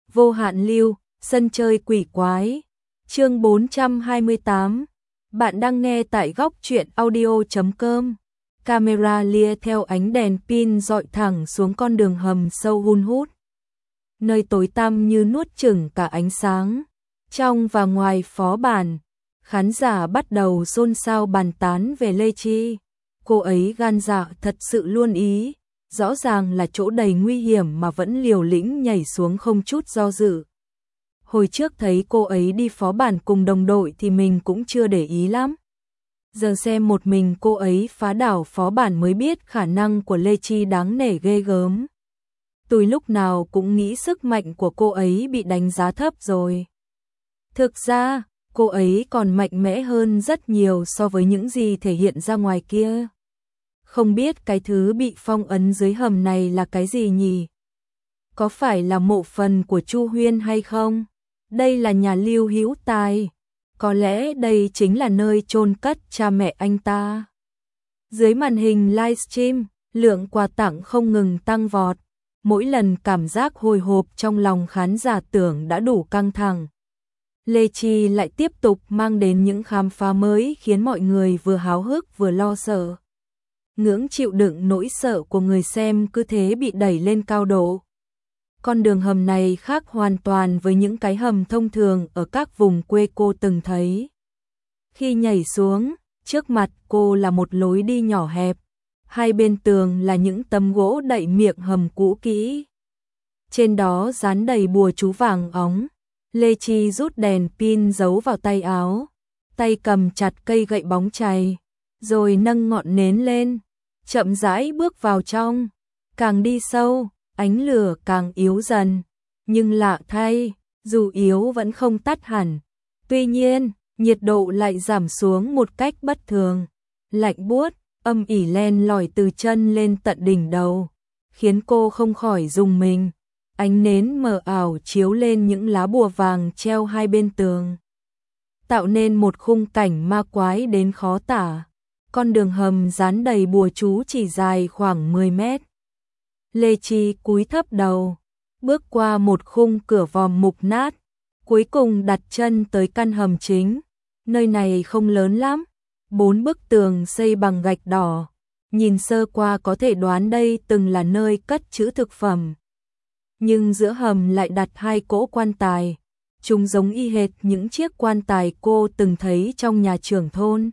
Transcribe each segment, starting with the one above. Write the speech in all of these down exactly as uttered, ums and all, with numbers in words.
Vô hạn lưu, sân chơi quỷ quái. Chương bốn trăm hai mươi tám. Bạn đang nghe tại góc truyện audio chấm com. Camera lia theo ánh đèn pin dọi thẳng xuống con đường hầm sâu hun hút. Nơi tối tăm như nuốt chửng cả ánh sáng. Trong và ngoài phó bản, khán giả bắt đầu xôn xao bàn tán về Lê Chi. Cô ấy gan dạ thật sự luôn ý, rõ ràng là chỗ đầy nguy hiểm mà vẫn liều lĩnh nhảy xuống không chút do dự. Hồi trước thấy cô ấy đi phó bản cùng đồng đội thì mình cũng chưa để ý lắm. Giờ xem một mình cô ấy phá đảo phó bản mới biết khả năng của Lê Chi đáng nể ghê gớm. Tôi lúc nào cũng nghĩ sức mạnh của cô ấy bị đánh giá thấp rồi. Thực ra, cô ấy còn mạnh mẽ hơn rất nhiều so với những gì thể hiện ra ngoài kia. Không biết cái thứ bị phong ấn dưới hầm này là cái gì nhỉ? Có phải là mộ phần của Chu Huyên hay không? Đây là nhà Lưu Hữu Tài. Có lẽ đây chính là nơi chôn cất cha mẹ anh ta. Dưới màn hình livestream, lượng quà tặng không ngừng tăng vọt. Mỗi lần cảm giác hồi hộp trong lòng khán giả tưởng đã đủ căng thẳng. Lê Chi lại tiếp tục mang đến những khám phá mới khiến mọi người vừa háo hức vừa lo sợ. Ngưỡng chịu đựng nỗi sợ của người xem cứ thế bị đẩy lên cao độ. Con đường hầm này khác hoàn toàn với những cái hầm thông thường ở các vùng quê cô từng thấy. Khi nhảy xuống, trước mặt cô là một lối đi nhỏ hẹp. Hai bên tường là những tấm gỗ đậy miệng hầm cũ kỹ. Trên đó dán đầy bùa chú vàng óng. Lê Chi rút đèn pin giấu vào tay áo. Tay cầm chặt cây gậy bóng chày. Rồi nâng ngọn nến lên. Chậm rãi bước vào trong. Càng đi sâu, ánh lửa càng yếu dần. Nhưng lạ thay, dù yếu vẫn không tắt hẳn. Tuy nhiên, nhiệt độ lại giảm xuống một cách bất thường. Lạnh buốt, âm ỉ len lỏi từ chân lên tận đỉnh đầu. Khiến cô không khỏi rùng mình. Ánh nến mờ ảo chiếu lên những lá bùa vàng treo hai bên tường. Tạo nên một khung cảnh ma quái đến khó tả. Con đường hầm dán đầy bùa chú chỉ dài khoảng mười mét. Lê Chi cúi thấp đầu, bước qua một khung cửa vòm mục nát, cuối cùng đặt chân tới căn hầm chính. Nơi này không lớn lắm, bốn bức tường xây bằng gạch đỏ. Nhìn sơ qua có thể đoán đây từng là nơi cất trữ thực phẩm. Nhưng giữa hầm lại đặt hai cỗ quan tài. Chúng giống y hệt những chiếc quan tài cô từng thấy trong nhà trưởng thôn.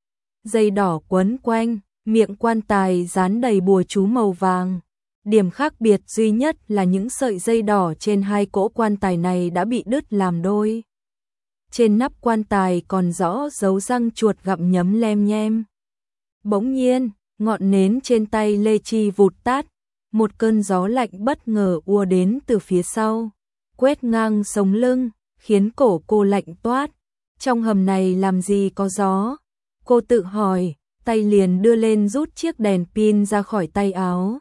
Dây đỏ quấn quanh, miệng quan tài dán đầy bùa chú màu vàng. Điểm khác biệt duy nhất là những sợi dây đỏ trên hai cỗ quan tài này đã bị đứt làm đôi. Trên nắp quan tài còn rõ dấu răng chuột gặm nhấm lem nhem. Bỗng nhiên, ngọn nến trên tay Lê Chi vụt tắt. Một cơn gió lạnh bất ngờ ùa đến từ phía sau, quét ngang sống lưng, khiến cổ cô lạnh toát. Trong hầm này làm gì có gió? Cô tự hỏi, tay liền đưa lên rút chiếc đèn pin ra khỏi tay áo.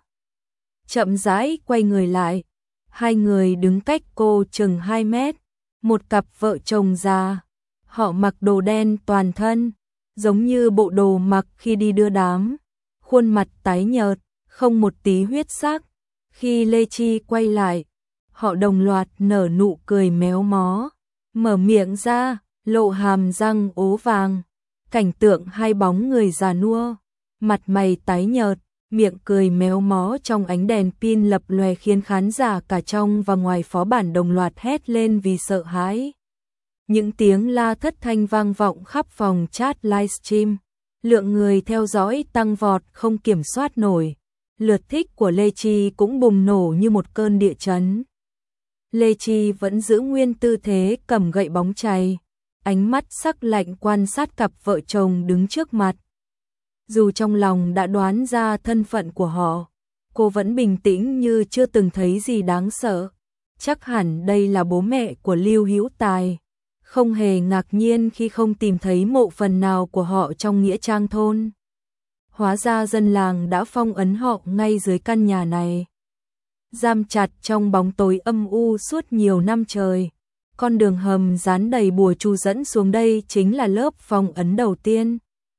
Chậm rãi quay người lại, hai người đứng cách cô chừng hai mét, một cặp vợ chồng già. Họ mặc đồ đen toàn thân, giống như bộ đồ mặc khi đi đưa đám, khuôn mặt tái nhợt, không một tí huyết sắc. Khi Lê Chi quay lại, họ đồng loạt nở nụ cười méo mó, mở miệng ra, lộ hàm răng ố vàng. Cảnh tượng hai bóng người già nua, mặt mày tái nhợt, miệng cười méo mó trong ánh đèn pin lập lòe khiến khán giả cả trong và ngoài phó bản đồng loạt hét lên vì sợ hãi. Những tiếng la thất thanh vang vọng khắp phòng chat livestream. Lượng người theo dõi tăng vọt không kiểm soát nổi. Lượt thích của Lê Chi cũng bùng nổ như một cơn địa chấn. Lê Chi vẫn giữ nguyên tư thế cầm gậy bóng chày. Ánh mắt sắc lạnh quan sát cặp vợ chồng đứng trước mặt. Dù trong lòng đã đoán ra thân phận của họ, cô vẫn bình tĩnh như chưa từng thấy gì đáng sợ. Chắc hẳn đây là bố mẹ của Lưu Hữu Tài. Không hề ngạc nhiên khi không tìm thấy mộ phần nào của họ trong nghĩa trang thôn. Hóa ra dân làng đã phong ấn họ ngay dưới căn nhà này. Giam chặt trong bóng tối âm u suốt nhiều năm trời. Con đường hầm dán đầy bùa chú dẫn xuống đây chính là lớp phong ấn đầu tiên.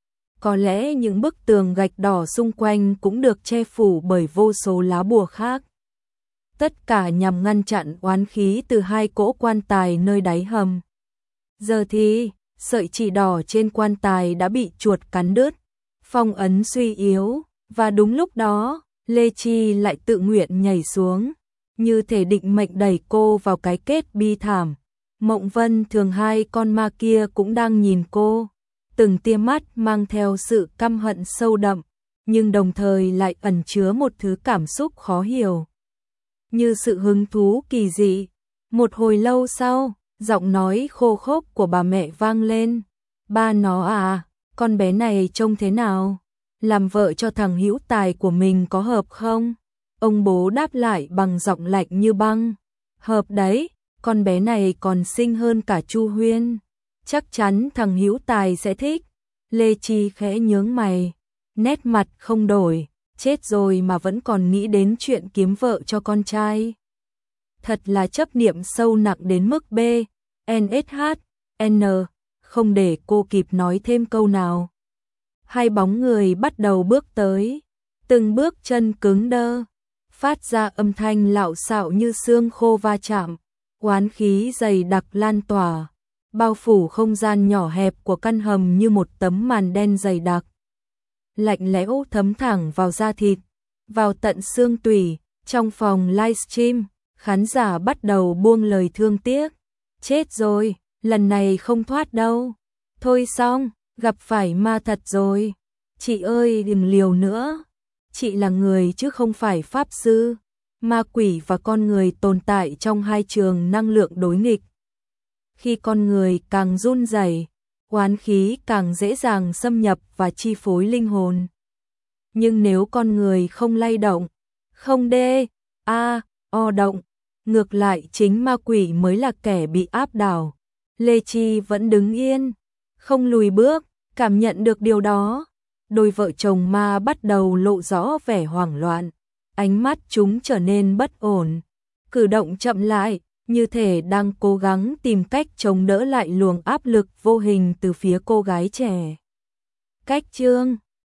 Có lẽ những bức tường gạch đỏ xung quanh cũng được che phủ bởi vô số lá bùa khác. tất cả nhằm ngăn chặn oán khí từ hai cỗ quan tài nơi đáy hầm. Giờ thì, sợi chỉ đỏ trên quan tài đã bị chuột cắn đứt, phong ấn suy yếu, và đúng lúc đó, Lê Chi lại tự nguyện nhảy xuống, như thể định mệnh đẩy cô vào cái kết bi thảm. Mộng Vân Thường hai con ma kia cũng đang nhìn cô, từng tia mắt mang theo sự căm hận sâu đậm, nhưng đồng thời lại ẩn chứa một thứ cảm xúc khó hiểu, như sự hứng thú kỳ dị. Một hồi lâu sau, giọng nói khô khốc của bà mẹ vang lên. Ba nó à, con bé này trông thế nào? Làm vợ cho thằng Hữu Tài của mình có hợp không? Ông bố đáp lại bằng giọng lạnh như băng. Hợp đấy, con bé này còn xinh hơn cả Chu Huyên. Chắc chắn thằng Hữu Tài sẽ thích. Lê Chi khẽ nhướng mày, nét mặt không đổi. Chết rồi mà vẫn còn nghĩ đến chuyện kiếm vợ cho con trai. Thật là chấp niệm sâu nặng đến mức B, N S H, N, không để cô kịp nói thêm câu nào. Hai bóng người bắt đầu bước tới, từng bước chân cứng đơ, phát ra âm thanh lạo xạo như xương khô va chạm, oán khí dày đặc lan tỏa, bao phủ không gian nhỏ hẹp của căn hầm như một tấm màn đen dày đặc. Lạnh lẽo thấm thẳng vào da thịt, vào tận xương tủy. Trong phòng livestream, khán giả bắt đầu buông lời thương tiếc. Chết rồi, lần này không thoát đâu. Thôi xong, gặp phải ma thật rồi. Chị ơi đừng liều nữa. Chị là người chứ không phải pháp sư. Ma quỷ và con người tồn tại trong hai trường năng lượng đối nghịch. Khi con người càng run rẩy, oán khí càng dễ dàng xâm nhập và chi phối linh hồn. Nhưng nếu con người không lay động, không đê, a, o động, ngược lại chính ma quỷ mới là kẻ bị áp đảo. Lê Chi vẫn đứng yên, không lùi bước, cảm nhận được điều đó. Đôi vợ chồng ma bắt đầu lộ rõ vẻ hoảng loạn, ánh mắt chúng trở nên bất ổn, cử động chậm lại, như thể đang cố gắng tìm cách chống đỡ lại luồng áp lực vô hình từ phía cô gái trẻ. Cách chương